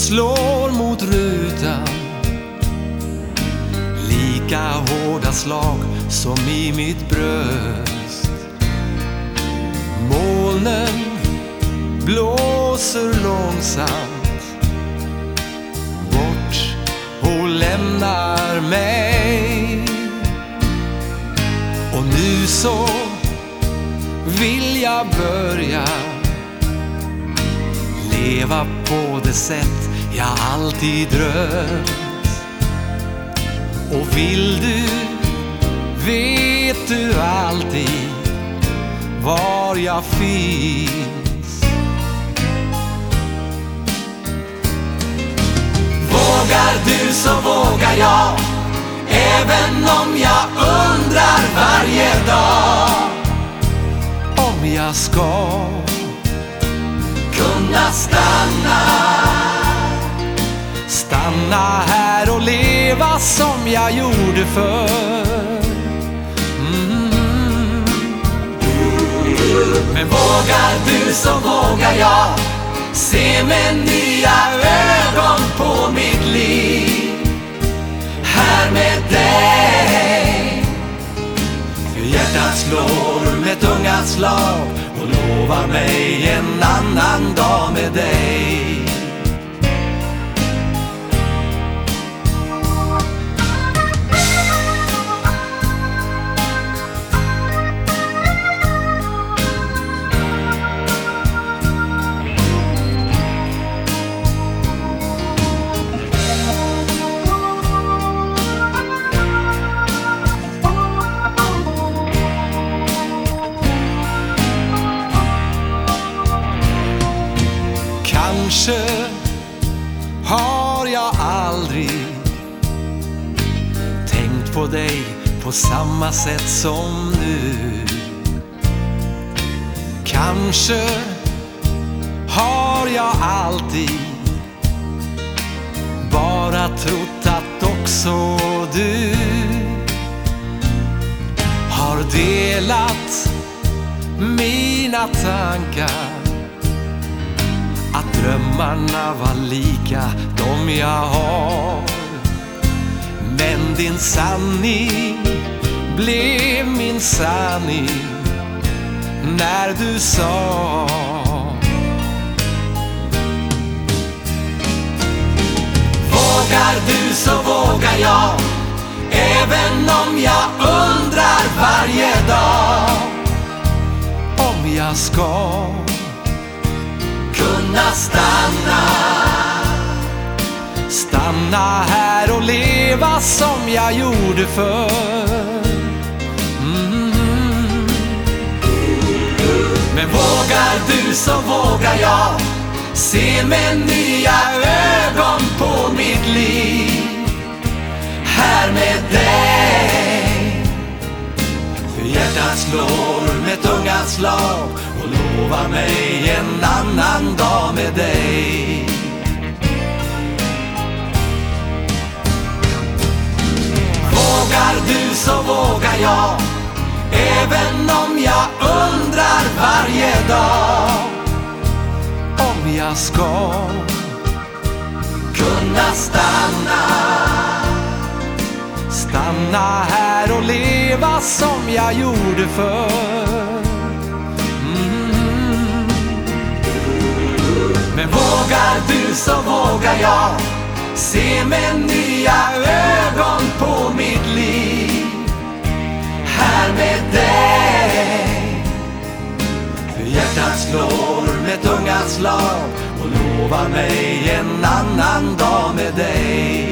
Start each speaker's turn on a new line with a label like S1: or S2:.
S1: slår mot rutan, lika hårda slag som i mitt bröst. Molnen blåser långsamt bort och lämnar mig. Och nu så vill jag börja leva på det sätt jag alltid drömt. Och vill du, vet du alltid var jag finns. Vågar du så vågar jag, även om jag undrar varje dag om jag ska kunna stanna här och leva som jag gjorde förr. Men vågar du så vågar jag se med nya ögon på mitt liv här med dig. För hjärtat slår med tunga slag och lovar mig en annan dag med dig. Kanske har jag aldrig tänkt på dig på samma sätt som nu. Kanske har jag alltid bara trott att också du har delat mina tankar, att drömmarna var lika de jag har. Men din sanning blev min sanning när du sa: vågar du så vågar jag, även om jag undrar varje dag om jag ska kunna stanna här och leva som jag gjorde förr. Men vågar du så vågar jag se med nya ögon på mitt liv här med dig. För hjärtat slår med tunga slag och lovar mig en annan dag med dig. Vågar du så vågar jag, även om jag undrar varje dag om jag ska kunna stanna här och leva som jag gjorde förr. Men vågar du så vågar jag se med nya ögon på mitt liv här med dig. För hjärtat slår med tunga slag och lovar mig en annan dag med dig.